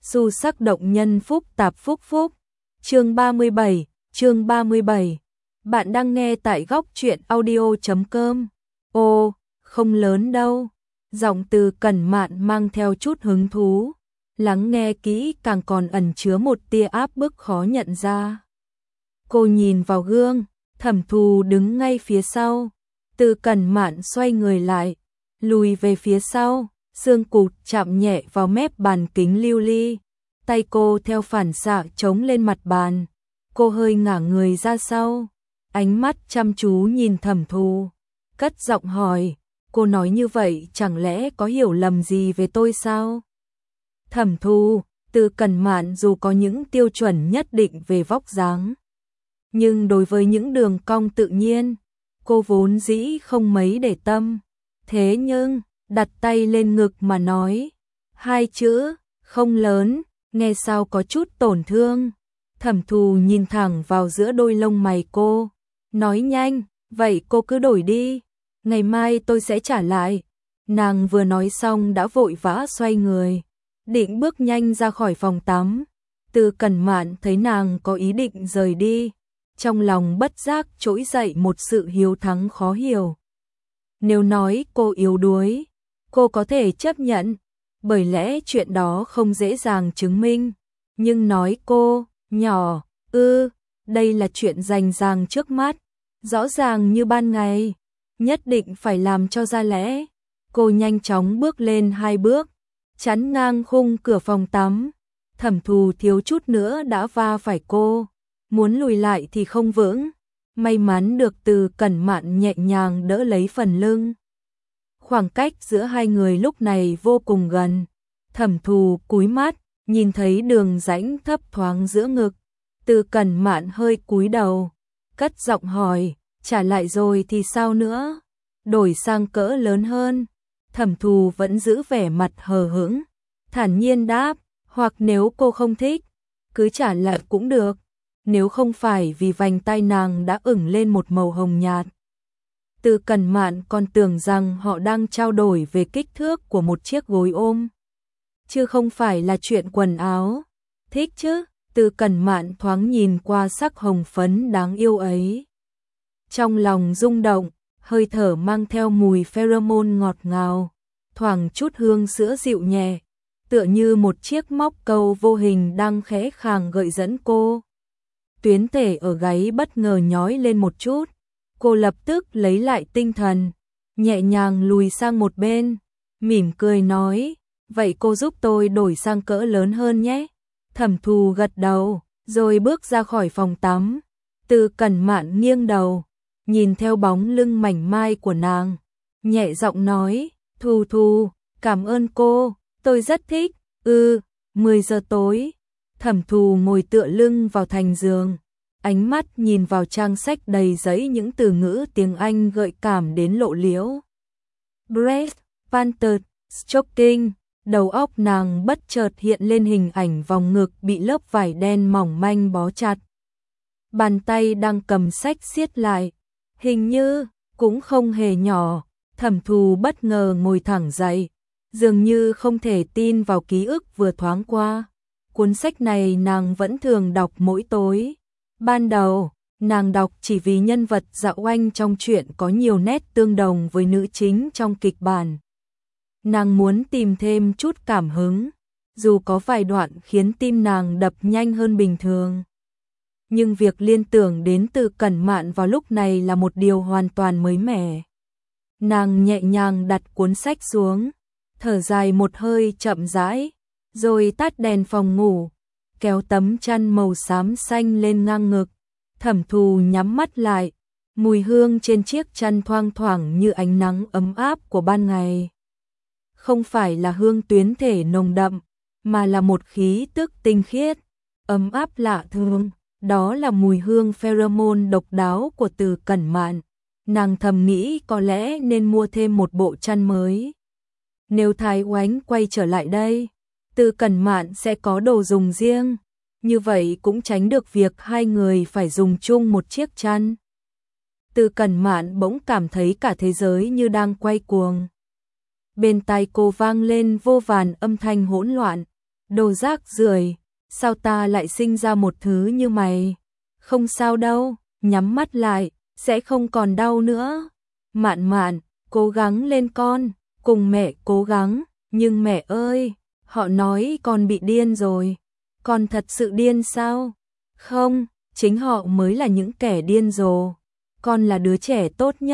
Xu sắc động nhân phúc tạp phúc phúc. Chương 37. Bạn đang nghe tại góc truyện audio.com. Ô, không lớn đâu. Giọng Từ Cẩn Mạn mang theo chút hứng thú. Lắng nghe kỹ càng còn ẩn chứa một tia áp bức khó nhận ra. Cô nhìn vào gương, Thẩm Thù đứng ngay phía sau. Từ Cẩn Mạn xoay người lại, lùi về phía sau, xương cụt chạm nhẹ vào mép bàn kính lưu ly. Tay cô theo phản xạ chống lên mặt bàn. Cô hơi ngả người ra sau, ánh mắt chăm chú nhìn Thẩm Thù, cất giọng hỏi, cô nói như vậy chẳng lẽ có hiểu lầm gì về tôi sao? Thẩm Thù, Từ Cẩn Mạn dù có những tiêu chuẩn nhất định về vóc dáng, nhưng đối với những đường cong tự nhiên, cô vốn dĩ không mấy để tâm. Thế nhưng, đặt tay lên ngực mà nói, hai chữ, không lớn, nghe sao có chút tổn thương. Thẩm Thù nhìn thẳng vào giữa đôi lông mày cô, nói nhanh, vậy cô cứ đổi đi, ngày mai tôi sẽ trả lại. Nàng vừa nói xong đã vội vã xoay người, định bước nhanh ra khỏi phòng tắm. Từ Cẩn Mạn thấy nàng có ý định rời đi, trong lòng bất giác trỗi dậy một sự hiếu thắng khó hiểu. Nếu nói cô yếu đuối, cô có thể chấp nhận, bởi lẽ chuyện đó không dễ dàng chứng minh. Nhưng nói cô nhỏ, đây là chuyện rành ràng trước mắt, rõ ràng như ban ngày, nhất định phải làm cho ra lẽ. Cô nhanh chóng bước lên 2 bước, chắn ngang khung cửa phòng tắm. Thẩm Thù thiếu chút nữa đã va phải cô, muốn lùi lại thì không vững, may mắn được Từ Cẩn Mạn nhẹ nhàng đỡ lấy phần lưng. Khoảng cách giữa hai người lúc này vô cùng gần. Thẩm Thù cúi mắt, nhìn thấy đường rãnh thấp thoáng giữa ngực. Từ Cẩn Mạn hơi cúi đầu, cất giọng hỏi, trả lại rồi thì sao nữa? Đổi sang cỡ lớn hơn. Thẩm Thù vẫn giữ vẻ mặt hờ hững, thản nhiên đáp, hoặc nếu cô không thích, cứ trả lại cũng được. Nếu không phải vì vành tai nàng đã ửng lên một màu hồng nhạt. Từ Cẩn Mạn còn tưởng rằng họ đang trao đổi về kích thước của một chiếc gối ôm, chứ không phải là chuyện quần áo. Thích chứ? Từ Cẩn Mạn thoáng nhìn qua sắc hồng phấn đáng yêu ấy, trong lòng rung động, hơi thở mang theo mùi pheromone ngọt ngào, thoảng chút hương sữa dịu nhẹ, tựa như một chiếc móc câu vô hình đang khẽ khàng gợi dẫn cô. Tuyến tể ở gáy bất ngờ nhói lên một chút, cô lập tức lấy lại tinh thần, nhẹ nhàng lùi sang một bên, mỉm cười nói, vậy cô giúp tôi đổi sang cỡ lớn hơn nhé. Thẩm Thù gật đầu, rồi bước ra khỏi phòng tắm. Từ Cẩn Mạn nghiêng đầu, nhìn theo bóng lưng mảnh mai của nàng, nhẹ giọng nói, Thù, cảm ơn cô, tôi rất thích. 10 giờ tối. Thẩm Thù ngồi tựa lưng vào thành giường, ánh mắt nhìn vào trang sách đầy giấy những từ ngữ tiếng Anh gợi cảm đến lộ liễu. Breast, panted, stocking. Đầu óc nàng bất chợt hiện lên hình ảnh vòng ngực bị lớp vải đen mỏng manh bó chặt. Bàn tay đang cầm sách siết lại, hình như cũng không hề nhỏ. Thẩm Thù bất ngờ ngồi thẳng dậy, dường như không thể tin vào ký ức vừa thoáng qua. Cuốn sách này nàng vẫn thường đọc mỗi tối. Ban đầu, nàng đọc chỉ vì nhân vật Dạo Oanh trong truyện có nhiều nét tương đồng với nữ chính trong kịch bản. Nàng muốn tìm thêm chút cảm hứng, dù có vài đoạn khiến tim nàng đập nhanh hơn bình thường. Nhưng việc liên tưởng đến Từ Cẩn Mạn vào lúc này là một điều hoàn toàn mới mẻ. Nàng nhẹ nhàng đặt cuốn sách xuống, thở dài một hơi chậm rãi, rồi tắt đèn phòng ngủ, kéo tấm chăn màu xám xanh lên ngang ngực. Thẩm Thù nhắm mắt lại, mùi hương trên chiếc chăn thoang thoảng như ánh nắng ấm áp của ban ngày. Không phải là hương tuyến thể nồng đậm, mà là một khí tức tinh khiết, ấm áp lạ thường. Đó là mùi hương pheromone độc đáo của Từ Cẩn Mạn. Nàng thầm nghĩ có lẽ nên mua thêm một bộ chăn mới. Nếu Thái Oánh quay trở lại đây, Từ Cẩn Mạn sẽ có đồ dùng riêng, như vậy cũng tránh được việc hai người phải dùng chung một chiếc chăn. Từ Cẩn Mạn bỗng cảm thấy cả thế giới như đang quay cuồng. Bên tai cô vang lên vô vàn âm thanh hỗn loạn, Đồ rác rưởi, sao ta lại sinh ra một thứ như mày? Không sao đâu, nhắm mắt lại, sẽ không còn đau nữa. Mạn Mạn, cố gắng lên con, cùng mẹ cố gắng, nhưng mẹ ơi, họ nói con bị điên rồi. Con thật sự điên sao? Không, chính họ mới là những kẻ điên rồ. Con là đứa trẻ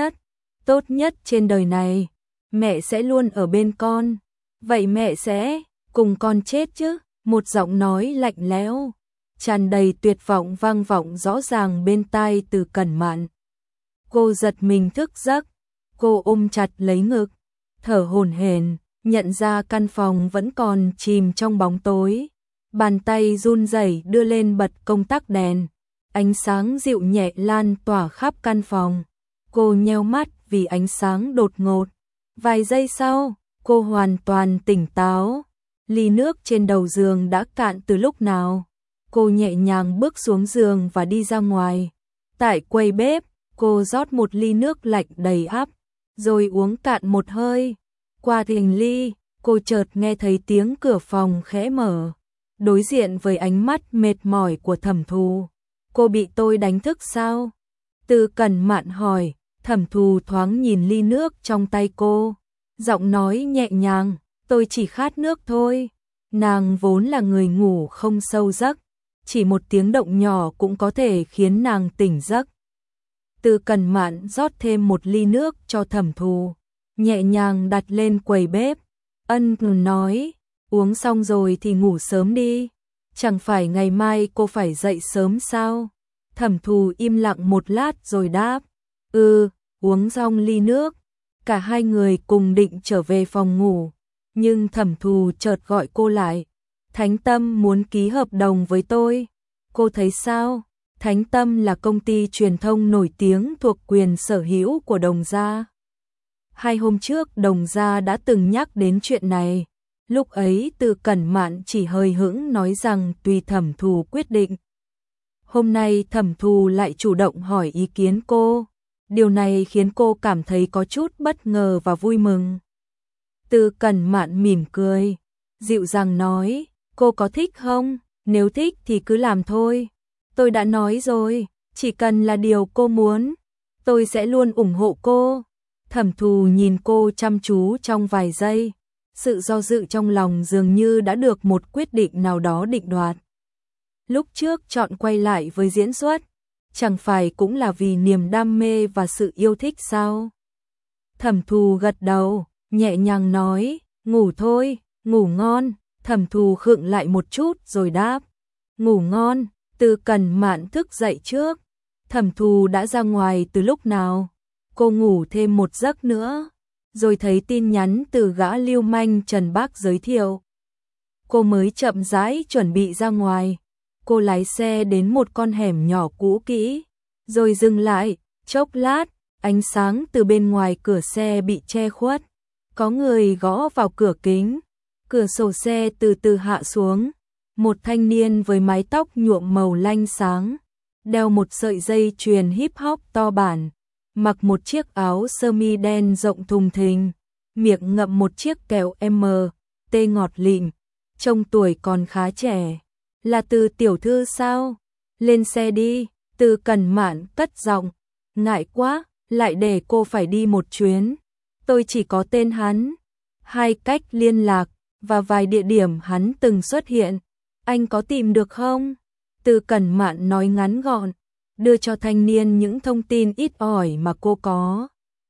tốt nhất trên đời này. Mẹ sẽ luôn ở bên con. Vậy mẹ sẽ cùng con chết chứ? Một giọng nói lạnh lẽo, tràn đầy tuyệt vọng vang vọng rõ ràng bên tai Từ Cẩn Mạn. Cô giật mình thức giấc, cô ôm chặt lấy ngực, thở hổn hển, nhận ra căn phòng vẫn còn chìm trong bóng tối. Bàn tay run rẩy đưa lên bật công tắc đèn, ánh sáng dịu nhẹ lan tỏa khắp căn phòng. Cô nheo mắt vì ánh sáng đột ngột. Vài giây sau, cô hoàn toàn tỉnh táo. Ly nước trên đầu giường đã cạn từ lúc nào. Cô nhẹ nhàng bước xuống giường và đi ra ngoài. Tại quầy bếp, cô rót một ly nước lạnh đầy ắp, rồi uống cạn một hơi. Qua thềm ly, cô chợt nghe thấy tiếng cửa phòng khẽ mở. Đối diện với ánh mắt mệt mỏi của Thẩm Thù. Cô bị tôi đánh thức sao? Từ Cẩn Mạn hỏi. Thẩm Thù thoáng nhìn ly nước trong tay cô, giọng nói nhẹ nhàng, tôi chỉ khát nước thôi. Nàng vốn là người ngủ không sâu giấc, chỉ một tiếng động nhỏ cũng có thể khiến nàng tỉnh giấc. Từ Cẩn Mạn rót thêm một ly nước cho Thẩm Thù, nhẹ nhàng đặt lên quầy bếp. Ân nói, uống xong rồi thì ngủ sớm đi, chẳng phải ngày mai cô phải dậy sớm sao? Thẩm Thù im lặng một lát rồi đáp, uống xong ly nước. Cả hai người cùng định trở về phòng ngủ, nhưng Thẩm Thù chợt gọi cô lại. Thánh Tâm muốn ký hợp đồng với tôi. Cô thấy sao? Thánh Tâm là công ty truyền thông nổi tiếng thuộc quyền sở hữu của Đồng gia. 2 hôm trước Đồng gia đã từng nhắc đến chuyện này. Lúc ấy Từ Cẩn Mạn chỉ hơi hững nói rằng tùy Thẩm Thù quyết định. Hôm nay Thẩm Thù lại chủ động hỏi ý kiến cô. Điều này khiến cô cảm thấy có chút bất ngờ và vui mừng. Từ Cẩn Mạn mỉm cười, dịu dàng nói, cô có thích không? Nếu thích thì cứ làm thôi. Tôi đã nói rồi, chỉ cần là điều cô muốn, tôi sẽ luôn ủng hộ cô. Thẩm Thù nhìn cô chăm chú trong vài giây, sự do dự trong lòng dường như đã được một quyết định nào đó định đoạt. Lúc trước chọn quay lại với diễn xuất, chẳng phải cũng là vì niềm đam mê và sự yêu thích sao? Thẩm Thù gật đầu, nhẹ nhàng nói, ngủ thôi, ngủ ngon. Thẩm Thù khựng lại một chút rồi đáp, ngủ ngon. Từ Cẩn Mạn thức dậy trước. Thẩm Thù đã ra ngoài từ lúc nào? Cô ngủ thêm một giấc nữa, rồi thấy tin nhắn từ gã lưu manh Trần Bác giới thiệu. Cô mới chậm rãi chuẩn bị ra ngoài. Cô lái xe đến một con hẻm nhỏ cũ kỹ, rồi dừng lại, chốc lát, ánh sáng từ bên ngoài cửa xe bị che khuất. Có người gõ vào cửa kính, cửa sổ xe từ từ hạ xuống. Một thanh niên với mái tóc nhuộm màu lanh sáng, đeo một sợi dây chuyền hip hop to bản, mặc một chiếc áo sơ mi đen rộng thùng thình, miệng ngậm một chiếc kẹo M&T ngọt lịm, trông tuổi còn khá trẻ. Là Từ tiểu thư sao? Lên xe đi. Từ Cẩn Mạn cất giọng, ngại quá, lại để cô phải đi một chuyến. Tôi chỉ có tên hắn, 2 cách liên lạc và vài địa điểm hắn từng xuất hiện. Anh có tìm được không? Từ Cẩn Mạn nói ngắn gọn, đưa cho thanh niên những thông tin ít ỏi mà cô có.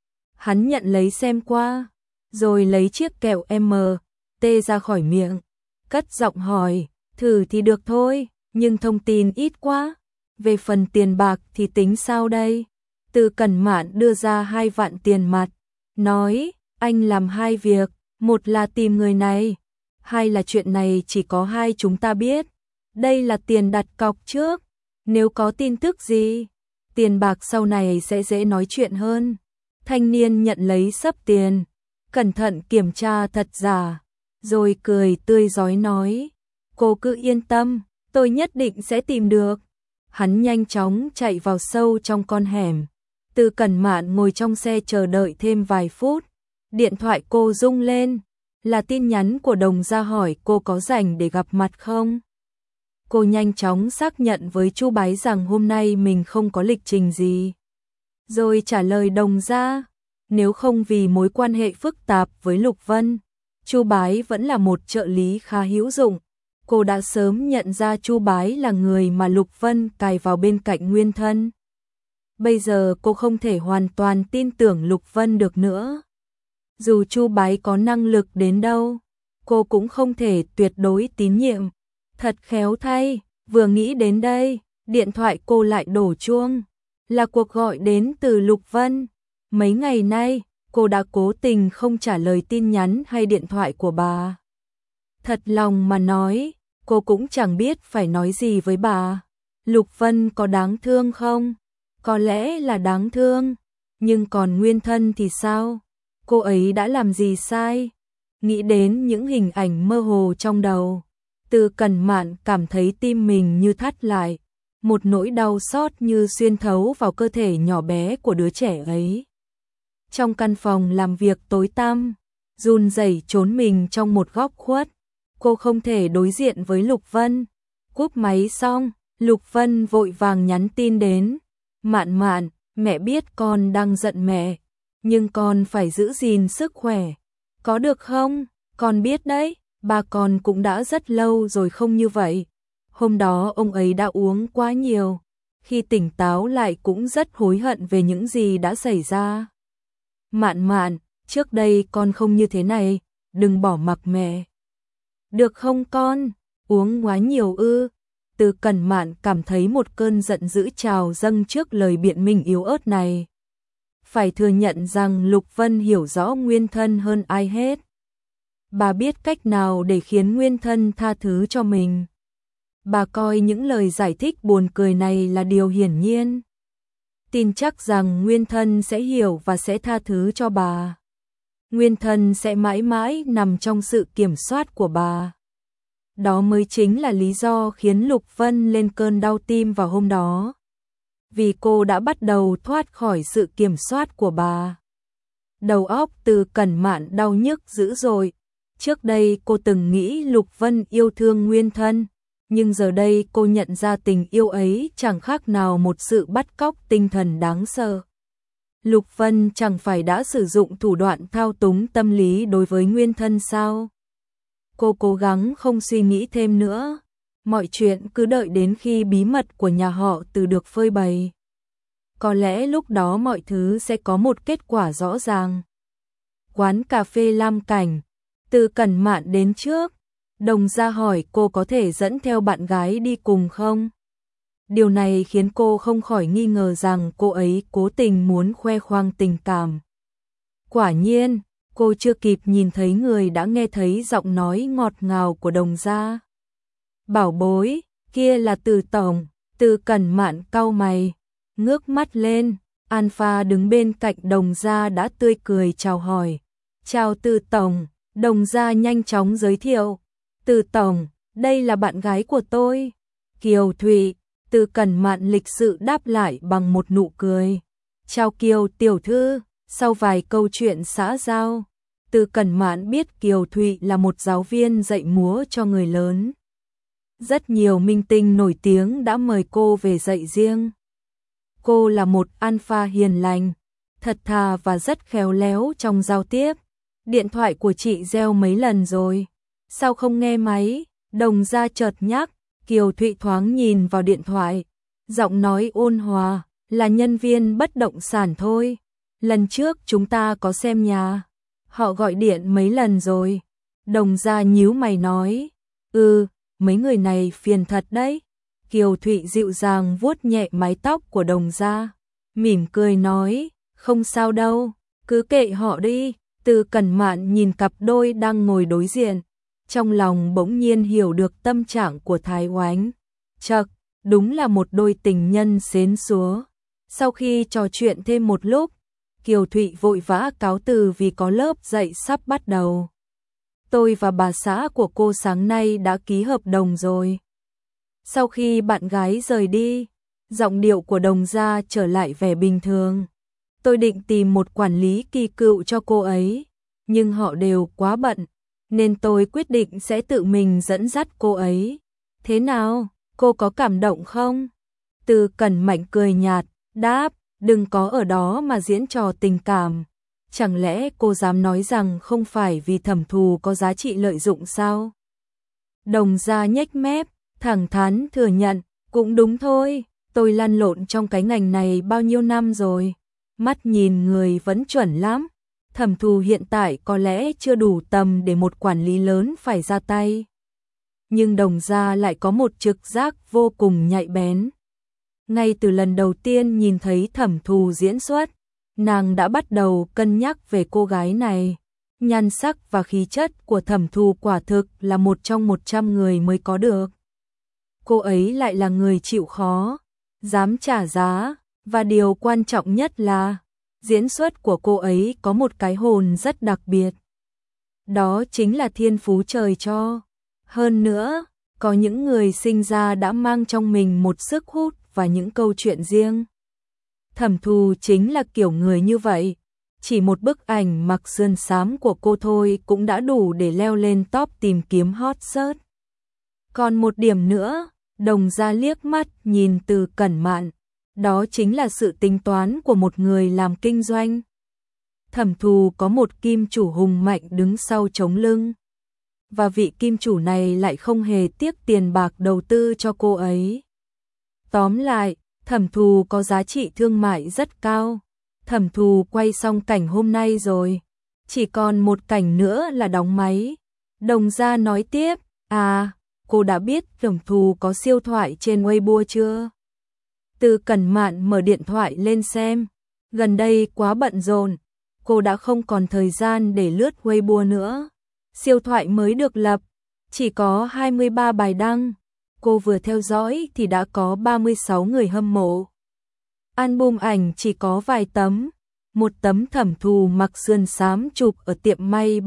Hắn nhận lấy xem qua, rồi lấy chiếc kẹo M&T ra khỏi miệng, cất giọng hỏi, thử thì được thôi, nhưng thông tin ít quá. Về phần tiền bạc thì tính sao đây? Từ Cẩn Mạn đưa ra 2 vạn tiền mặt, nói, anh làm 2 việc, một là tìm người này, 2 là chuyện này chỉ có 2 chúng ta biết. Đây là tiền đặt cọc trước, nếu có tin tức gì, tiền bạc sau này sẽ dễ nói chuyện hơn. Thanh niên nhận lấy xấp tiền, cẩn thận kiểm tra thật giả, rồi cười tươi rói nói, cô cứ yên tâm, tôi nhất định sẽ tìm được. Hắn nhanh chóng chạy vào sâu trong con hẻm. Từ Cẩn Mạn ngồi trong xe chờ đợi thêm vài phút. Điện thoại cô rung lên, Là tin nhắn của Đồng Gia hỏi cô có rảnh để gặp mặt không? Cô nhanh chóng xác nhận với Chu Bái rằng hôm nay mình không có lịch trình gì. Rồi trả lời Đồng Gia, nếu không vì mối quan hệ phức tạp với Lục Vân, Chu Bái vẫn là một trợ lý khá hữu dụng. Cô đã sớm nhận ra Chu Bái là người mà Lục Vân cài vào bên cạnh Nguyên Thân. Bây giờ cô không thể hoàn toàn tin tưởng Lục Vân được nữa. Dù Chu Bái có năng lực đến đâu, cô cũng không thể tuyệt đối tín nhiệm. Thật khéo thay, vừa nghĩ đến đây, điện thoại cô lại đổ chuông. Là cuộc gọi đến từ Lục Vân. Mấy ngày nay, cô đã cố tình không trả lời tin nhắn hay điện thoại của bà. Thật lòng mà nói, cô cũng chẳng biết phải nói gì với bà. Lục Vân có đáng thương không? Có lẽ là đáng thương, nhưng còn Nguyên Thân thì sao? Cô ấy đã làm gì sai? Nghĩ đến những hình ảnh mơ hồ trong đầu, Từ Cẩn Mạn cảm thấy tim mình như thắt lại, một nỗi đau xót như xuyên thấu vào cơ thể nhỏ bé của đứa trẻ ấy. Trong căn phòng làm việc tối tăm, run rẩy trốn mình trong một góc khuất, cô không thể đối diện với Lục Vân. Cúp máy xong, Lục Vân vội vàng nhắn tin đến. Mạn Mạn, mẹ biết con đang giận mẹ, nhưng con phải giữ gìn sức khỏe. Có được không? Con biết đấy, ba con cũng đã rất lâu rồi không như vậy. Hôm đó ông ấy đã uống quá nhiều, khi tỉnh táo lại cũng rất hối hận về những gì đã xảy ra. Mạn Mạn, trước đây con không như thế này, đừng bỏ mặc mẹ. Được không con? Uống quá nhiều ư? Từ Cẩn Mạn cảm thấy một cơn giận dữ trào dâng trước lời biện minh yếu ớt này. Phải thừa nhận rằng Lục Vân hiểu rõ Nguyên Thân hơn ai hết. Bà biết cách nào để khiến Nguyên Thân tha thứ cho mình. Bà coi những lời giải thích buồn cười này là điều hiển nhiên. Tin chắc rằng Nguyên Thân sẽ hiểu và sẽ tha thứ cho bà. Nguyên Thân sẽ mãi mãi nằm trong sự kiểm soát của bà. Đó mới chính là lý do khiến Lục Vân lên cơn đau tim vào hôm đó. Vì cô đã bắt đầu thoát khỏi sự kiểm soát của bà. Đầu óc Từ Cẩn Mạn đau nhức dữ dội. Trước đây cô từng nghĩ Lục Vân yêu thương Nguyên Thân, nhưng giờ đây cô nhận ra tình yêu ấy chẳng khác nào một sự bắt cóc tinh thần đáng sợ. Lục Vân chẳng phải đã sử dụng thủ đoạn thao túng tâm lý đối với Nguyên Thân sao? Cô cố gắng không suy nghĩ thêm nữa. Mọi chuyện cứ đợi đến khi bí mật của nhà họ Từ được phơi bày. Có lẽ lúc đó mọi thứ sẽ có một kết quả rõ ràng. Quán cà phê Lam Cảnh, Từ Cẩn Mạn đến trước. Đồng Gia hỏi cô có thể dẫn theo bạn gái đi cùng không? Điều này khiến cô không khỏi nghi ngờ rằng cô ấy cố tình muốn khoe khoang tình cảm. Quả nhiên, cô chưa kịp nhìn thấy người đã nghe thấy giọng nói ngọt ngào của Đồng Gia. Bảo bối, kia là Từ Tổng. Từ Cẩn Mạn cau mày, ngước mắt lên. Alpha đứng bên cạnh Đồng Gia đã tươi cười chào hỏi. Chào Từ Tổng. Đồng Gia nhanh chóng giới thiệu. Từ Tổng, đây là bạn gái của tôi, Kiều Thụy. Từ Cẩn Mạn lịch sự đáp lại bằng một nụ cười. Chào Kiều tiểu thư. Sau vài câu chuyện xã giao, Từ Cẩn Mạn biết Kiều Thụy là một giáo viên dạy múa cho người lớn. Rất nhiều minh tinh nổi tiếng đã mời cô về dạy riêng. Cô là một alpha hiền lành, thật thà và rất khéo léo trong giao tiếp. Điện thoại của chị reo mấy lần rồi, sao không nghe máy? Đồng Gia chợt nhắc. Kiều Thụy thoáng nhìn vào điện thoại, giọng nói ôn hòa, là nhân viên bất động sản thôi. Lần trước chúng ta có xem nhà, họ gọi điện mấy lần rồi. Đồng Gia nhíu mày nói, mấy người này phiền thật đấy. Kiều Thụy dịu dàng vuốt nhẹ mái tóc của Đồng Gia, mỉm cười nói, không sao đâu, cứ kệ họ đi. Từ Cẩn Mạn nhìn cặp đôi đang ngồi đối diện, trong lòng bỗng nhiên hiểu được tâm trạng của Thái Oánh. Chậc, đúng là một đôi tình nhân xến xúa. Sau khi trò chuyện thêm một lúc, Kiều Thụy vội vã cáo từ vì có lớp dạy sắp bắt đầu. Tôi và bà xã của cô sáng nay đã ký hợp đồng rồi. Sau khi bạn gái rời đi, giọng điệu của Đồng Gia trở lại vẻ bình thường. Tôi định tìm một quản lý kỳ cựu cho cô ấy, nhưng họ đều quá bận. nên tôi quyết định sẽ tự mình dẫn dắt cô ấy. Thế nào, cô có cảm động không? Từ Cẩn Mạnh cười nhạt, đáp, đừng có ở đó mà diễn trò tình cảm. Chẳng lẽ cô dám nói rằng không phải vì Thẩm Thù có giá trị lợi dụng sao? Đồng Gia nhếch mép, thẳng thắn thừa nhận, cũng đúng thôi, tôi lăn lộn trong cái ngành này bao nhiêu năm rồi. Mắt nhìn người vẫn chuẩn lắm. Thẩm Thù hiện tại có lẽ chưa đủ tầm để một quản lý lớn phải ra tay. Nhưng Đồng Gia lại có một trực giác vô cùng nhạy bén. Ngay từ lần đầu tiên nhìn thấy Thẩm Thù diễn xuất, nàng đã bắt đầu cân nhắc về cô gái này. Nhan sắc và khí chất của Thẩm Thù quả thực là một trong 100 người mới có được. Cô ấy lại là người chịu khó, dám trả giá, và điều quan trọng nhất là diễn xuất của cô ấy có một cái hồn rất đặc biệt. Đó chính là thiên phú trời cho. Hơn nữa, có những người sinh ra đã mang trong mình một sức hút và những câu chuyện riêng. Thẩm Thù chính là kiểu người như vậy. Chỉ một bức ảnh mặc sườn xám của cô thôi cũng đã đủ để leo lên top tìm kiếm hot search. Còn một điểm nữa, Đồng Gia liếc mắt nhìn Từ Cẩn Mạn. Đó chính là sự tính toán của một người làm kinh doanh. Thẩm Thù có một kim chủ hùng mạnh đứng sau chống lưng. Và vị kim chủ này lại không hề tiếc tiền bạc đầu tư cho cô ấy. Tóm lại, Thẩm Thù có giá trị thương mại rất cao. Thẩm Thù quay xong cảnh hôm nay rồi. Chỉ còn một cảnh nữa là đóng máy. Đồng Gia nói tiếp, cô đã biết Thẩm Thù có siêu thoại trên Weibo chưa? Từ Cẩn Mạn mở điện thoại lên xem. Gần đây quá bận rộn, cô đã không còn thời gian để lướt Weibo nữa. Siêu thoại mới được lập, chỉ có 23 bài đăng. Cô vừa theo dõi thì đã có 36 người hâm mộ. Album ảnh chỉ có vài tấm. Một tấm Thẩm Thù mặc sườn xám chụp ở tiệm may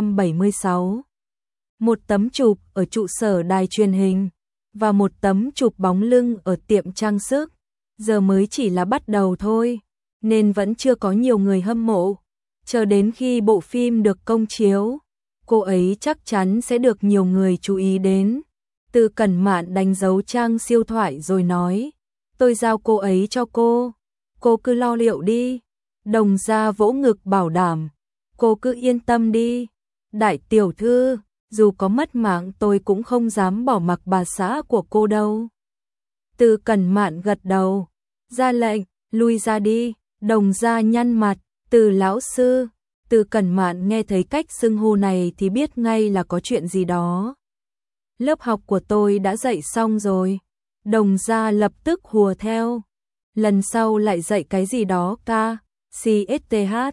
776. Một tấm chụp ở trụ sở đài truyền hình. Và một tấm chụp bóng lưng ở tiệm trang sức. Giờ mới chỉ là bắt đầu thôi, nên vẫn chưa có nhiều người hâm mộ. Chờ đến khi bộ phim được công chiếu, cô ấy chắc chắn sẽ được nhiều người chú ý đến. Từ Cẩn Mạn đánh dấu trang siêu thoại rồi nói, tôi giao cô ấy cho cô cứ lo liệu đi. Đồng Gia vỗ ngực bảo đảm, cô cứ yên tâm đi. Đại tiểu thư, dù có mất mạng tôi cũng không dám bỏ mặc bà xã của cô đâu. Từ Cẩn Mạn gật đầu, ra lệnh, lui ra đi. Đồng Gia nhăn mặt, Từ lão sư. Từ Cẩn Mạn nghe thấy cách xưng hô này thì biết ngay là có chuyện gì đó. Lớp học của tôi đã dạy xong rồi. Đồng Gia lập tức hùa theo. Lần sau lại dạy cái gì đó ca, CSTH.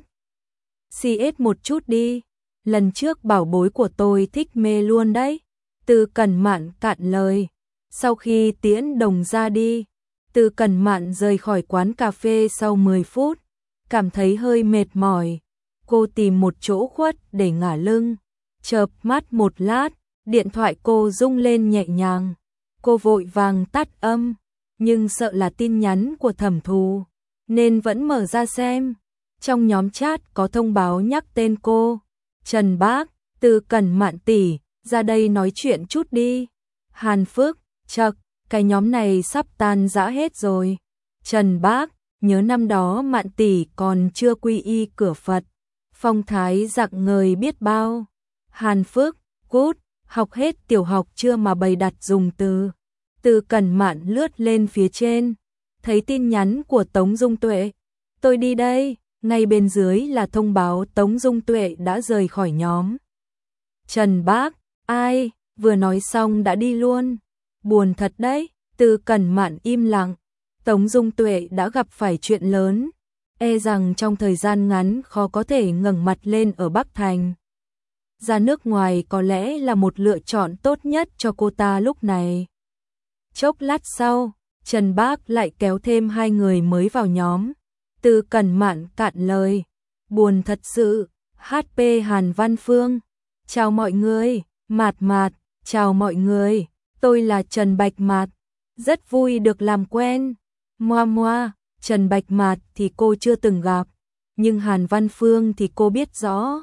CS một chút đi. Lần trước bảo bối của tôi thích mê luôn đấy. Từ Cẩn Mạn cạn lời. Sau khi tiễn Đồng Gia đi, Từ Cẩn Mạn rời khỏi quán cà phê sau 10 phút. Cảm thấy hơi mệt mỏi. Cô tìm một chỗ khuất để ngả lưng. Chợp mắt một lát, điện thoại cô rung lên nhẹ nhàng. Cô vội vàng tắt âm, nhưng sợ là tin nhắn của Thẩm Thù, nên vẫn mở ra xem. Trong nhóm chat có thông báo nhắc tên cô. Trần Bác, Từ Cẩn Mạn tỷ, ra đây nói chuyện chút đi. Hàn Phước, chậc, cái nhóm này sắp tan rã hết rồi. Trần Bác, nhớ năm đó Mạn tỷ còn chưa quy y cửa Phật. Phong thái rạng ngời biết bao. Hàn Phước, cút, học hết tiểu học chưa mà bày đặt dùng từ. Từ Cẩn Mạn lướt lên phía trên, thấy tin nhắn của Tống Dung Tuệ. Tôi đi đây, ngay bên dưới là thông báo Tống Dung Tuệ đã rời khỏi nhóm. Trần Bác, ai, vừa nói xong đã đi luôn. Buồn thật đấy. Từ Cẩn Mạn im lặng. Tống Dung Tuệ đã gặp phải chuyện lớn, e rằng trong thời gian ngắn khó có thể ngẩng mặt lên ở Bắc Thành. Ra nước ngoài có lẽ là một lựa chọn tốt nhất cho cô ta lúc này. Chốc lát sau, Trần Bác lại kéo thêm 2 người mới vào nhóm. Từ Cẩn Mạn cạn lời, buồn thật sự. HP Hàn Văn Phương, chào mọi người. Mạt Mạt, chào mọi người. Tôi là Trần Bạch Mạt, rất vui được làm quen. Moa Moa, Trần Bạch Mạt thì cô chưa từng gặp, nhưng Hàn Văn Phương thì cô biết rõ.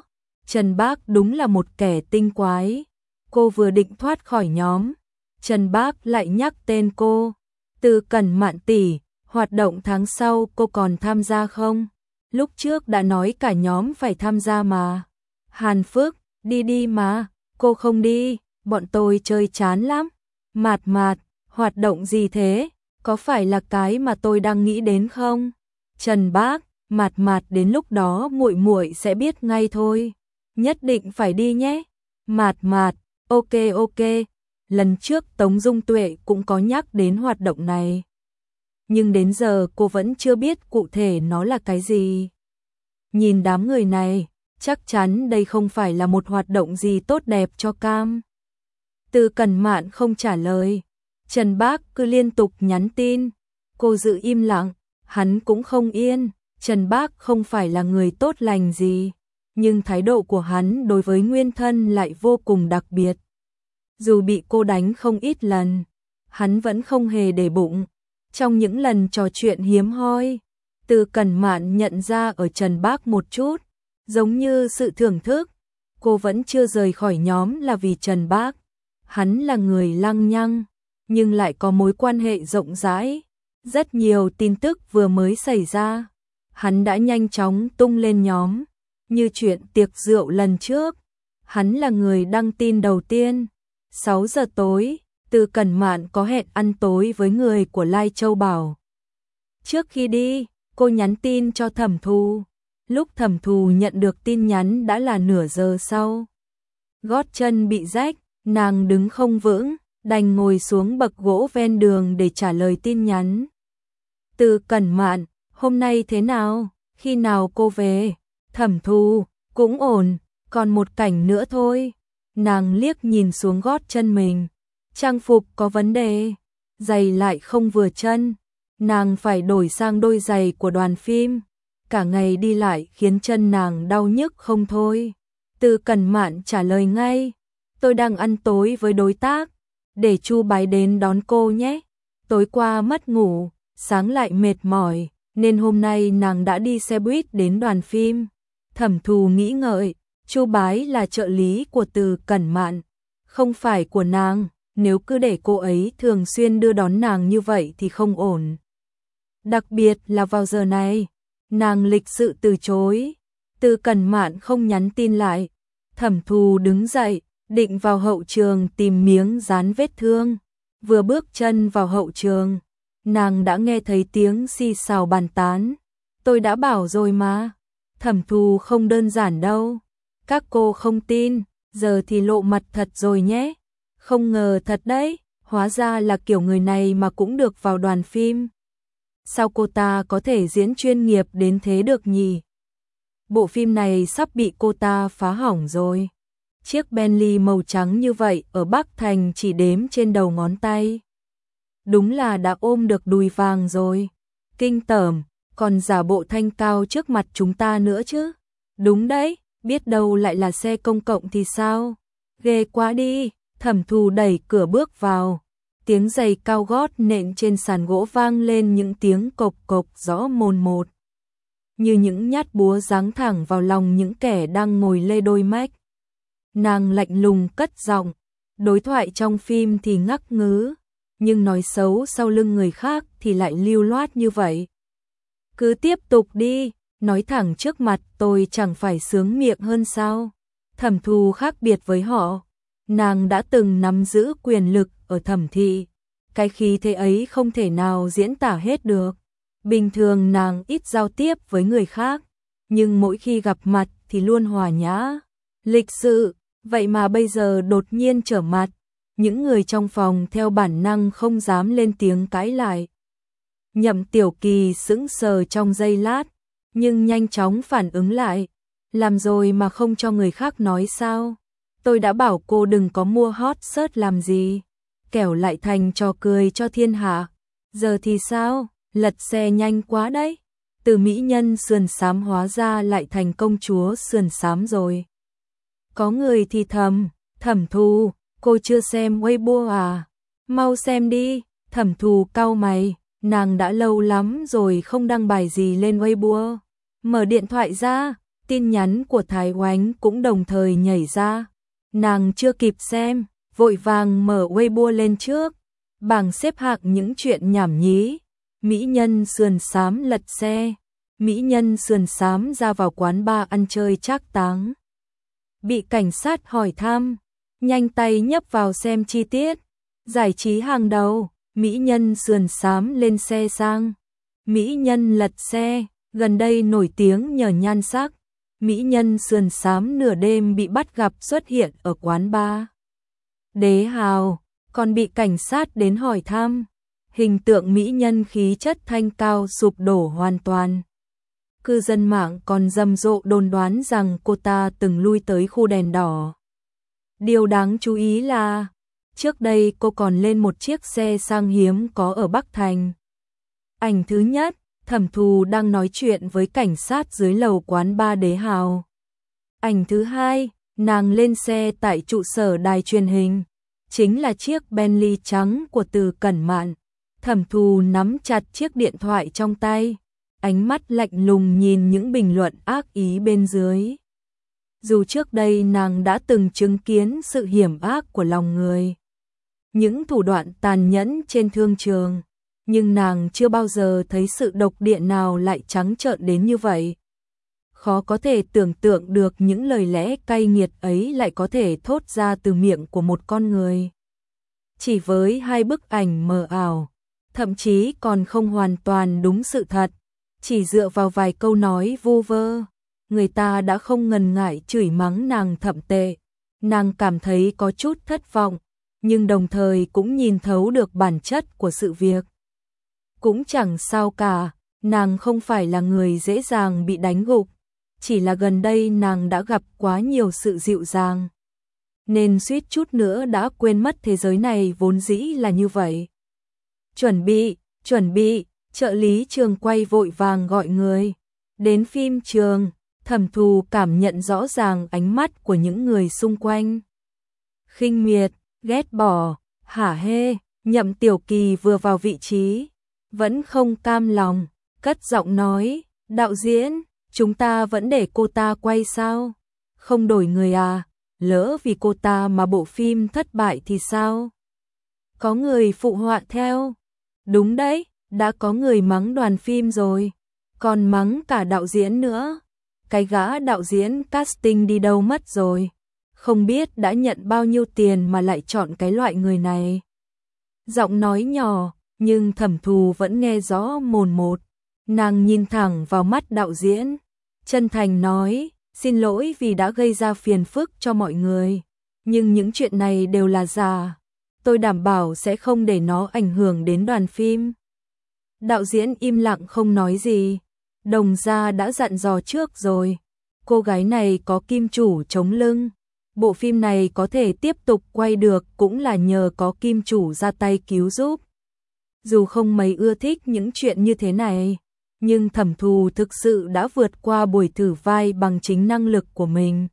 Trần Bác đúng là một kẻ tinh quái. Cô vừa định thoát khỏi nhóm, Trần Bác lại nhắc tên cô. Từ Cẩn Mạn tỷ, hoạt động tháng sau cô còn tham gia không? Lúc trước đã nói cả nhóm phải tham gia mà. Hàn Phước, đi đi mà, cô không đi, bọn tôi chơi chán lắm. Mạt Mạt, hoạt động gì thế? Có phải là cái mà tôi đang nghĩ đến không? Trần Bác, Mạt Mạt đến lúc đó muội muội sẽ biết ngay thôi. Nhất định phải đi nhé. Mạt Mạt, ok ok. Lần trước Tống Dung Tuệ cũng có nhắc đến hoạt động này. Nhưng đến giờ cô vẫn chưa biết cụ thể nó là cái gì. Nhìn đám người này, chắc chắn đây không phải là một hoạt động gì tốt đẹp cho Cam. Từ Cẩn Mạn không trả lời, Trần Bác cứ liên tục nhắn tin. Cô giữ im lặng, hắn cũng không yên. Trần Bác không phải là người tốt lành gì, nhưng thái độ của hắn đối với Nguyên Thân lại vô cùng đặc biệt. Dù bị cô đánh không ít lần, hắn vẫn không hề để bụng. Trong những lần trò chuyện hiếm hoi, Từ Cẩn Mạn nhận ra ở Trần Bác một chút, giống như sự thưởng thức. Cô vẫn chưa rời khỏi nhóm là vì Trần Bác. Hắn là người lăng nhăng, nhưng lại có mối quan hệ rộng rãi. Rất nhiều tin tức vừa mới xảy ra, hắn đã nhanh chóng tung lên nhóm. Như chuyện tiệc rượu lần trước, hắn là người đăng tin đầu tiên. 6 giờ tối, Từ Cẩn Mạn có hẹn ăn tối với người của Lai Châu Bảo. Trước khi đi, cô nhắn tin cho Thẩm Thù. Lúc Thẩm Thù nhận được tin nhắn đã là nửa giờ sau. Gót chân bị rách, nàng đứng không vững, đành ngồi xuống bậc gỗ ven đường để trả lời tin nhắn. Từ Cẩn Mạn, hôm nay thế nào? Khi nào cô về? Thẩm Thù, cũng ổn, còn một cảnh nữa thôi. Nàng liếc nhìn xuống gót chân mình. Trang phục có vấn đề, giày lại không vừa chân. Nàng phải đổi sang đôi giày của đoàn phim. Cả ngày đi lại khiến chân nàng đau nhức không thôi. Từ Cẩn Mạn trả lời ngay. Tôi đang ăn tối với đối tác, để Chu Bái đến đón cô nhé. Tối qua mất ngủ, sáng lại mệt mỏi, nên hôm nay nàng đã đi xe buýt đến đoàn phim. Thẩm Thù nghĩ ngợi, Chu Bái là trợ lý của Từ Cẩn Mạn, không phải của nàng. Nếu cứ để cô ấy thường xuyên đưa đón nàng như vậy thì không ổn. Đặc biệt là vào giờ này, nàng lịch sự từ chối. Từ Cẩn Mạn không nhắn tin lại. Thẩm Thù đứng dậy, định vào hậu trường tìm miếng dán vết thương. Vừa bước chân vào hậu trường, nàng đã nghe thấy tiếng xì xào bàn tán. Tôi đã bảo rồi mà, Thẩm Thù không đơn giản đâu. Các cô không tin, giờ thì lộ mặt thật rồi nhé. Không ngờ thật đấy, hóa ra là kiểu người này mà cũng được vào đoàn phim. Sao cô ta có thể diễn chuyên nghiệp đến thế được nhỉ? Bộ phim này sắp bị cô ta phá hỏng rồi. Chiếc Bentley màu trắng như vậy ở Bắc Thành chỉ đếm trên đầu ngón tay. Đúng là đã ôm được đùi vàng rồi. Kinh tởm, còn giả bộ thanh cao trước mặt chúng ta nữa chứ. Đúng đấy, biết đâu lại là xe công cộng thì sao? Ghê quá đi. Thẩm Thù đẩy cửa bước vào. Tiếng giày cao gót nện trên sàn gỗ vang lên những tiếng cộc cộc rõ mồn một. Như những nhát búa giáng thẳng vào lòng những kẻ đang ngồi lê đôi mách. Nàng lạnh lùng cất giọng. Đối thoại trong phim thì ngắc ngứ, nhưng nói xấu sau lưng người khác thì lại lưu loát như vậy. Cứ tiếp tục đi, nói thẳng trước mặt tôi chẳng phải sướng miệng hơn sao? Thẩm Thù khác biệt với họ. Nàng đã từng nắm giữ quyền lực ở Thẩm thị. Cái khí thế ấy không thể nào diễn tả hết được. Bình thường nàng ít giao tiếp với người khác, nhưng mỗi khi gặp mặt thì luôn hòa nhã, lịch sự. Vậy mà bây giờ đột nhiên trở mặt, những người trong phòng theo bản năng không dám lên tiếng cãi lại. Nhậm Tiểu Kỳ sững sờ trong giây lát, nhưng nhanh chóng phản ứng lại. Làm rồi mà không cho người khác nói sao? Tôi đã bảo cô đừng có mua hot search làm gì, kẻo lại thành trò cười cho thiên hạ. Giờ thì sao? Lật xe nhanh quá đấy. Từ mỹ nhân sườn xám hóa ra lại thành công chúa sườn xám rồi. Có người thì thầm, Thẩm Thù, cô chưa xem Weibo à? Mau xem đi. Thẩm Thù cau mày, nàng đã lâu lắm rồi không đăng bài gì lên Weibo. Mở điện thoại ra, Tin nhắn của Thái Oánh cũng đồng thời nhảy ra. Nàng chưa kịp xem, vội vàng mở Weibo lên trước. Bảng xếp hạng những chuyện nhảm nhí. Mỹ nhân sườn xám lật xe. Mỹ nhân sườn xám ra vào quán bar ăn chơi trác táng. Bị cảnh sát hỏi thăm. Nhanh tay nhấp vào xem chi tiết. Giải trí hàng đầu. Mỹ nhân sườn xám lên xe sang. Mỹ nhân lật xe. Gần đây nổi tiếng nhờ nhan sắc. Mỹ nhân sườn xám nửa đêm bị bắt gặp xuất hiện ở quán bar Đế Hào, còn bị cảnh sát đến hỏi thăm. Hình tượng mỹ nhân khí chất thanh cao sụp đổ hoàn toàn. Cư dân mạng còn rầm rộ đồn đoán rằng cô ta từng lui tới khu đèn đỏ. Điều đáng chú ý là, trước đây cô còn lên một chiếc xe sang hiếm có ở Bắc Thành. Ảnh thứ nhất, Thẩm Thù đang nói chuyện với cảnh sát dưới lầu quán bar Đế Hào. Ảnh thứ hai, nàng lên xe tại trụ sở đài truyền hình. Chính là chiếc Bentley trắng của Từ Cẩn Mạn. Thẩm Thù nắm chặt chiếc điện thoại trong tay. Ánh mắt lạnh lùng nhìn những bình luận ác ý bên dưới. Dù trước đây nàng đã từng chứng kiến sự hiểm ác của lòng người. Những thủ đoạn tàn nhẫn trên thương trường. Nhưng nàng chưa bao giờ thấy sự độc địa nào lại trắng trợn đến như vậy. Khó có thể tưởng tượng được những lời lẽ cay nghiệt ấy lại có thể thốt ra từ miệng của một con người. Chỉ với 2 bức ảnh mờ ảo, thậm chí còn không hoàn toàn đúng sự thật, chỉ dựa vào vài câu nói vu vơ, người ta đã không ngần ngại chửi mắng nàng thậm tệ. Nàng cảm thấy có chút thất vọng, nhưng đồng thời cũng nhìn thấu được bản chất của sự việc. Cũng chẳng sao cả, nàng không phải là người dễ dàng bị đánh gục, chỉ là gần đây nàng đã gặp quá nhiều sự dịu dàng, nên suýt chút nữa đã quên mất thế giới này vốn dĩ là như vậy. Chuẩn bị, trợ lý trường quay vội vàng gọi người. Đến phim trường, Thẩm Thù cảm nhận rõ ràng ánh mắt của những người xung quanh. Khinh miệt, ghét bỏ, hả hê, Nhậm Tiểu Kỳ vừa vào vị trí, vẫn không cam lòng, cất giọng nói, đạo diễn, chúng ta vẫn để cô ta quay sao? Không đổi người à? Lỡ vì cô ta mà bộ phim thất bại thì sao? Có người phụ họa theo. Đúng đấy, đã có người mắng đoàn phim rồi, còn mắng cả đạo diễn nữa. Cái gã đạo diễn casting đi đâu mất rồi? Không biết đã nhận bao nhiêu tiền mà lại chọn cái loại người này. Giọng nói nhỏ, nhưng Thẩm Thù vẫn nghe rõ mồn một. Nàng nhìn thẳng vào mắt đạo diễn, chân thành nói, xin lỗi vì đã gây ra phiền phức cho mọi người, nhưng những chuyện này đều là giả, tôi đảm bảo sẽ không để nó ảnh hưởng đến đoàn phim. Đạo diễn im lặng không nói gì, Đồng gia đã dặn dò trước rồi, cô gái này có kim chủ chống lưng, bộ phim này có thể tiếp tục quay được cũng là nhờ có kim chủ ra tay cứu giúp. Dù không mấy ưa thích những chuyện như thế này, nhưng Thẩm Thù thực sự đã vượt qua buổi thử vai bằng chính năng lực của mình.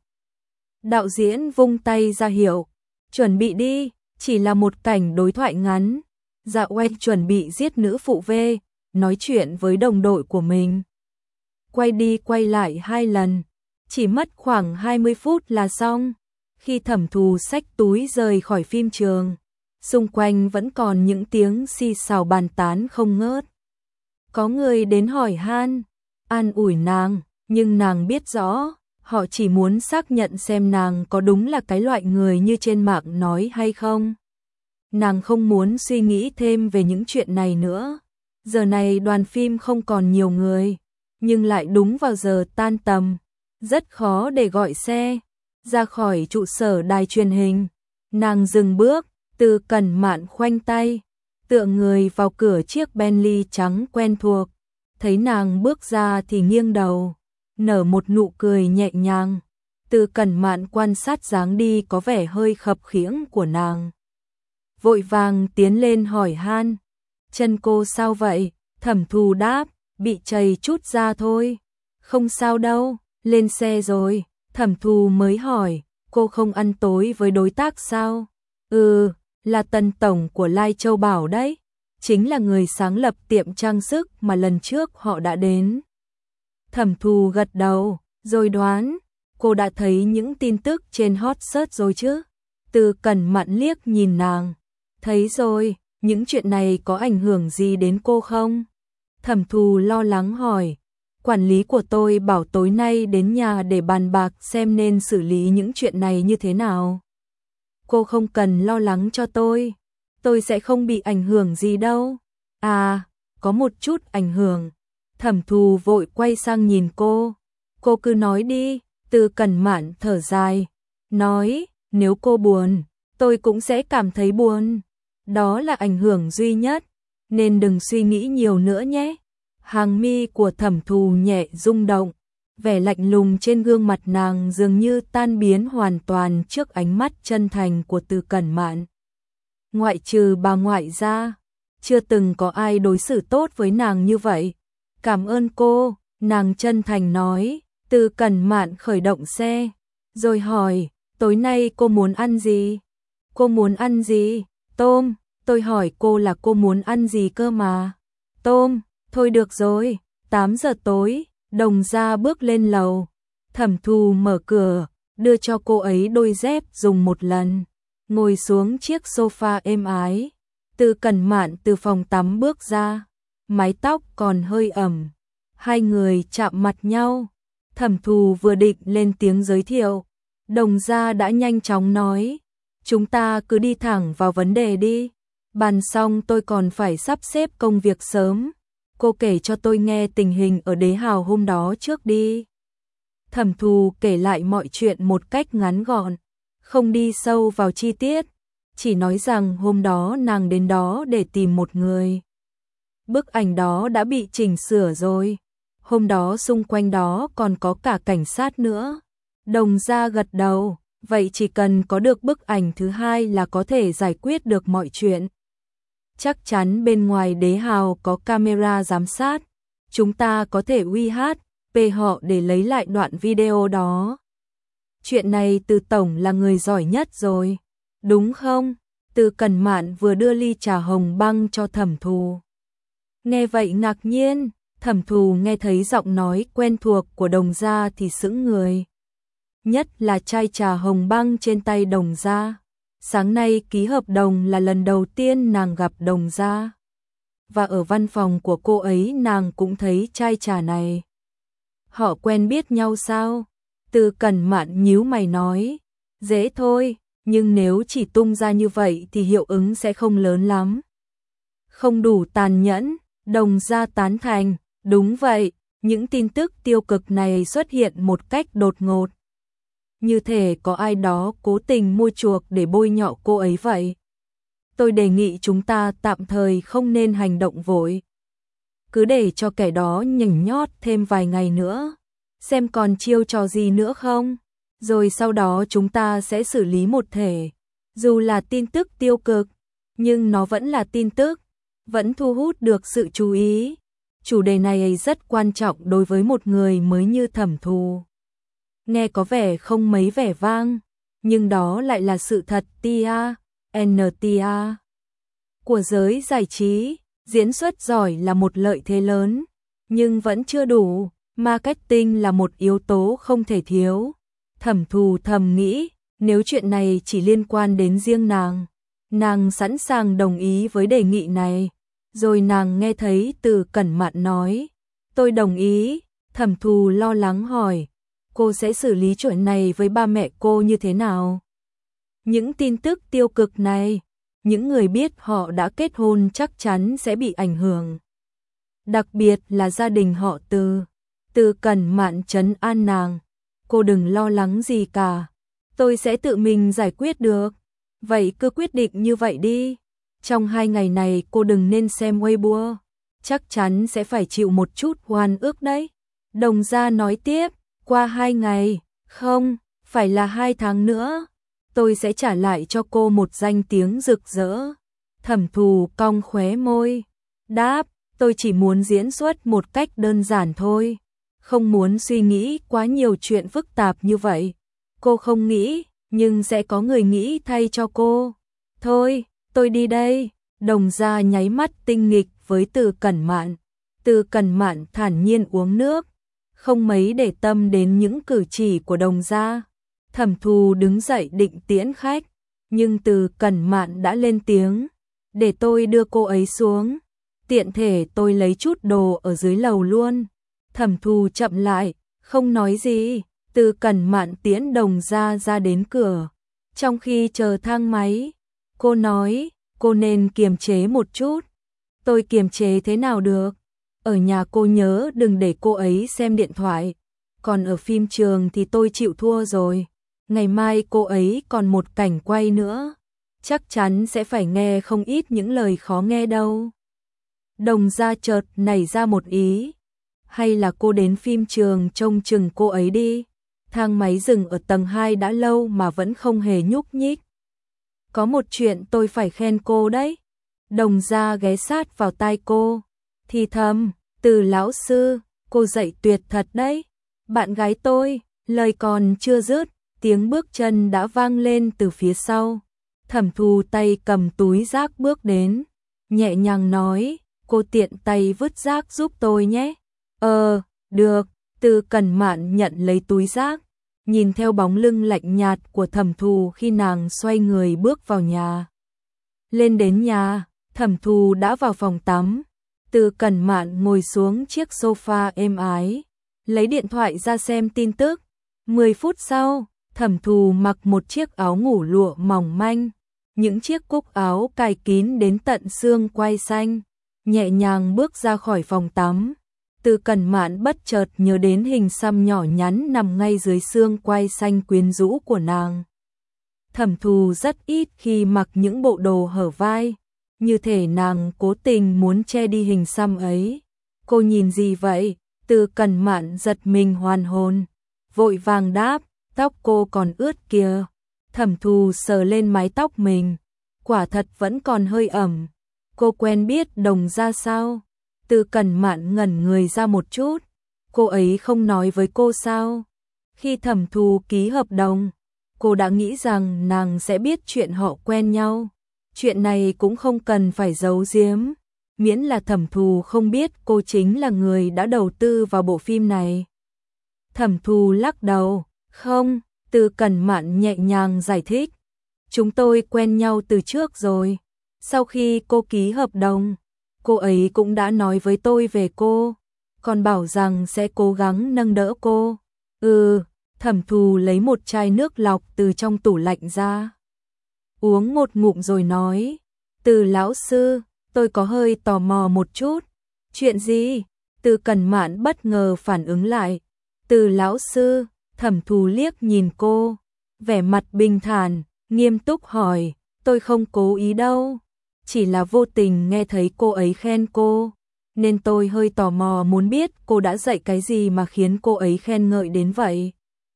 Đạo diễn vung tay ra hiệu, chuẩn bị đi, chỉ là một cảnh đối thoại ngắn. Dạ oanh chuẩn bị giết nữ phụ V, nói chuyện với đồng đội của mình. Quay đi quay lại 2 lần, chỉ mất khoảng 20 phút là xong. Khi Thẩm Thù xách túi rời khỏi phim trường, xung quanh vẫn còn những tiếng xì xào bàn tán không ngớt. Có người đến hỏi han, an ủi nàng, nhưng nàng biết rõ, họ chỉ muốn xác nhận xem nàng có đúng là cái loại người như trên mạng nói hay không. Nàng không muốn suy nghĩ thêm về những chuyện này nữa. Giờ này đoàn phim không còn nhiều người, nhưng lại đúng vào giờ tan tầm, rất khó để gọi xe. Ra khỏi trụ sở đài truyền hình, nàng dừng bước, Từ Cẩn Mạn khoanh tay, tựa người vào cửa chiếc Bentley trắng quen thuộc. Thấy nàng bước ra thì nghiêng đầu, nở một nụ cười nhẹ nhàng. Từ Cẩn Mạn quan sát dáng đi có vẻ hơi khập khiễng của nàng, vội vàng tiến lên hỏi han, chân cô sao vậy? Thẩm Thù đáp, bị trầy chút ra thôi. Không sao đâu, lên xe rồi. Thẩm Thù mới hỏi, cô không ăn tối với đối tác sao? Là Tần tổng của Lai Châu Bảo đấy, chính là người sáng lập tiệm trang sức mà lần trước họ đã đến. Thẩm Thù gật đầu, Rồi đoán, cô đã thấy những tin tức trên hot search rồi chứ? Từ Cẩn Mạn liếc nhìn nàng. Thấy rồi, những chuyện này có ảnh hưởng gì đến cô không? Thẩm Thù lo lắng hỏi. Quản lý của tôi bảo tối nay đến nhà để bàn bạc xem nên xử lý những chuyện này như thế nào. Cô không cần lo lắng cho tôi sẽ không bị ảnh hưởng gì đâu. À, có một chút ảnh hưởng. Thẩm Thù vội quay sang nhìn cô cứ nói đi. Từ Cẩn Mạn thở dài, nói, nếu cô buồn, tôi cũng sẽ cảm thấy buồn. Đó là ảnh hưởng duy nhất, nên đừng suy nghĩ nhiều nữa nhé. Hàng mi của Thẩm Thù nhẹ rung động, vẻ lạnh lùng trên gương mặt nàng dường như tan biến hoàn toàn trước ánh mắt chân thành của Từ Cẩn Mạn. Ngoại trừ bà ngoại ra, chưa từng có ai đối xử tốt với nàng như vậy. Cảm ơn cô, nàng chân thành nói. Từ Cẩn Mạn khởi động xe, rồi hỏi, tối nay cô muốn ăn gì? Cô muốn ăn gì? Tôm, tôi hỏi cô là cô muốn ăn gì cơ mà? Tôm, thôi được rồi, 8 giờ tối, Đồng Gia bước lên lầu. Thẩm Thù mở cửa, đưa cho cô ấy đôi dép dùng một lần, ngồi xuống chiếc sofa êm ái. Từ Cẩn Mạn từ phòng tắm bước ra, mái tóc còn hơi ẩm. Hai người chạm mặt nhau. Thẩm Thù vừa định lên tiếng giới thiệu, Đồng Gia đã nhanh chóng nói, chúng ta cứ đi thẳng vào vấn đề đi, bàn xong tôi còn phải sắp xếp công việc sớm, cô kể cho tôi nghe tình hình ở Đế Hào hôm đó trước đi. Thẩm Thù kể lại mọi chuyện một cách ngắn gọn, không đi sâu vào chi tiết, chỉ nói rằng hôm đó nàng đến đó để tìm một người. Bức ảnh đó đã bị chỉnh sửa rồi. Hôm đó xung quanh đó còn có cả cảnh sát nữa. Đồng Gia gật đầu, vậy chỉ cần có được bức ảnh thứ hai là có thể giải quyết được mọi chuyện. Chắc chắn bên ngoài Đế Hào có camera giám sát, chúng ta có thể uy hát, về họ để lấy lại đoạn video đó. Chuyện này Từ Tổng là người giỏi nhất rồi, đúng không? Từ Cẩn Mạn vừa đưa ly trà hồng băng cho Thẩm Thù. Nghe vậy ngạc nhiên. Thẩm Thù nghe thấy giọng nói quen thuộc của Đồng Gia thì sững người. Nhất là chai trà hồng băng trên tay Đồng Gia. Sáng nay ký hợp đồng là lần đầu tiên nàng gặp Đồng Gia. Và ở văn phòng của cô ấy nàng cũng thấy chai trà này. Họ quen biết nhau sao? Từ Cẩn Mạn nhíu mày nói. Dễ thôi, nhưng nếu chỉ tung ra như vậy thì hiệu ứng sẽ không lớn lắm. Không đủ tàn nhẫn, Đồng Gia tán thành. Đúng vậy, những tin tức tiêu cực này xuất hiện một cách đột ngột. Như thể có ai đó cố tình mua chuộc để bôi nhọ cô ấy vậy. Tôi đề nghị chúng ta tạm thời không nên hành động vội. Cứ để cho kẻ đó nhỉnh nhót thêm vài ngày nữa, xem còn chiêu trò gì nữa không. Rồi sau đó chúng ta sẽ xử lý một thể. Dù là tin tức tiêu cực, nhưng nó vẫn là tin tức, vẫn thu hút được sự chú ý. Chủ đề này rất quan trọng đối với một người mới như Thẩm Thù. Nghe có vẻ không mấy vẻ vang, nhưng đó lại là sự thật NTA của giới giải trí. Diễn xuất giỏi là một lợi thế lớn, nhưng vẫn chưa đủ. Marketing là một yếu tố không thể thiếu. Thẩm Thù thầm nghĩ, nếu chuyện này chỉ liên quan đến riêng nàng sẵn sàng đồng ý với đề nghị này. Rồi nàng nghe thấy Từ Cẩn Mạn nói, tôi đồng ý. Thẩm Thù lo lắng hỏi, cô sẽ xử lý chuyện này với ba mẹ cô như thế nào? Những tin tức tiêu cực này, những người biết họ đã kết hôn chắc chắn sẽ bị ảnh hưởng. Đặc biệt là gia đình họ Từ. Từ Cẩn Mạn trấn an nàng, cô đừng lo lắng gì cả, tôi sẽ tự mình giải quyết được. Vậy cứ quyết định như vậy đi. Trong 2 ngày này cô đừng nên xem Weibo, chắc chắn sẽ phải chịu một chút oan ức đấy. Đồng Gia nói tiếp, qua 2 ngày, không, phải là 2 tháng nữa, tôi sẽ trả lại cho cô một danh tiếng rực rỡ. Thẩm Thù cong khóe môi, đáp, tôi chỉ muốn diễn xuất một cách đơn giản thôi, không muốn suy nghĩ quá nhiều chuyện phức tạp như vậy. Cô không nghĩ, nhưng sẽ có người nghĩ thay cho cô. Thôi, tôi đi đây. Đồng Gia nháy mắt tinh nghịch với Từ Cẩn Mạn. Từ Cẩn Mạn thản nhiên uống nước. không mấy để tâm đến những cử chỉ của Đồng gia. Thẩm Thù đứng dậy định tiễn khách, nhưng Từ Cẩn Mạn đã lên tiếng, để tôi đưa cô ấy xuống, tiện thể tôi lấy chút đồ ở dưới lầu luôn. Thẩm Thù chậm lại, không nói gì. Từ Cẩn Mạn tiễn Đồng gia ra đến cửa, trong khi chờ thang máy, cô nói, cô nên kiềm chế một chút. Tôi kiềm chế thế nào được? Ở nhà cô nhớ đừng để cô ấy xem điện thoại, còn ở phim trường thì tôi chịu thua rồi. Ngày mai cô ấy còn một cảnh quay nữa, chắc chắn sẽ phải nghe không ít những lời khó nghe đâu. Đồng gia chợt nảy ra một ý, hay là cô đến phim trường trông chừng cô ấy đi. Thang máy dừng ở tầng 2 đã lâu mà vẫn không hề nhúc nhích. Có một chuyện tôi phải khen cô đấy. Đồng gia ghé sát vào tai cô, thì thầm, Từ lão sư, cô dạy tuyệt thật đấy. Bạn gái tôi, lời còn chưa dứt, tiếng bước chân đã vang lên từ phía sau. Thẩm Thù tay cầm túi rác bước đến, nhẹ nhàng nói, cô tiện tay vứt rác giúp tôi nhé. Được. Từ Cẩn Mạn nhận lấy túi rác, nhìn theo bóng lưng lạnh nhạt của Thẩm Thù khi nàng xoay người bước vào nhà. Lên đến nhà, Thẩm Thù đã vào phòng tắm. Từ Cẩn Mạn ngồi xuống chiếc sofa êm ái, lấy điện thoại ra xem tin tức. 10 phút sau, Thẩm Thù mặc một chiếc áo ngủ lụa mỏng manh, những chiếc cúc áo cài kín đến tận xương quai xanh, nhẹ nhàng bước ra khỏi phòng tắm. Từ Cẩn Mạn bất chợt nhớ đến hình xăm nhỏ nhắn nằm ngay dưới xương quai xanh quyến rũ của nàng. Thẩm Thù rất ít khi mặc những bộ đồ hở vai, như thể nàng cố tình muốn che đi hình xăm ấy. Cô nhìn gì vậy? Từ Cẩn Mạn giật mình hoàn hồn, vội vàng đáp, tóc cô còn ướt kìa. Thẩm Thù sờ lên mái tóc mình, quả thật vẫn còn hơi ẩm. Cô quen biết Đồng gia sao? Từ Cẩn Mạn ngẩn người ra một chút, cô ấy không nói với cô sao? Khi Thẩm Thù ký hợp đồng, cô đã nghĩ rằng nàng sẽ biết chuyện họ quen nhau. Chuyện này cũng không cần phải giấu giếm, miễn là Thẩm Thù không biết cô chính là người đã đầu tư vào bộ phim này. Thẩm Thù lắc đầu, không. Từ Cẩn Mạn nhẹ nhàng giải thích, chúng tôi quen nhau từ trước rồi. Sau khi cô ký hợp đồng, cô ấy cũng đã nói với tôi về cô, còn bảo rằng sẽ cố gắng nâng đỡ cô. Thẩm Thù lấy một chai nước lọc từ trong tủ lạnh ra, uống một ngụm rồi nói, Từ lão sư, tôi có hơi tò mò một chút. Chuyện gì? Từ Cẩn Mạn bất ngờ phản ứng lại. Từ lão sư. Thẩm Thù liếc nhìn cô, vẻ mặt bình thản, nghiêm túc hỏi, tôi không cố ý đâu, chỉ là vô tình nghe thấy cô ấy khen cô, nên tôi hơi tò mò muốn biết cô đã dạy cái gì mà khiến cô ấy khen ngợi đến vậy.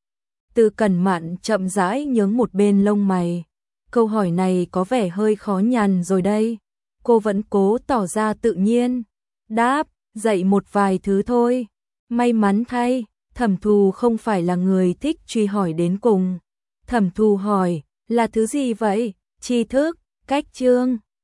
Từ Cẩn Mạn chậm rãi nhướng một bên lông mày, câu hỏi này có vẻ hơi khó nhằn rồi đây. Cô vẫn cố tỏ ra tự nhiên, đáp, dạy một vài thứ thôi. May mắn thay, Thẩm Thù không phải là người thích truy hỏi đến cùng. Thẩm Thù hỏi, là thứ gì vậy? Tri thức, cách chương.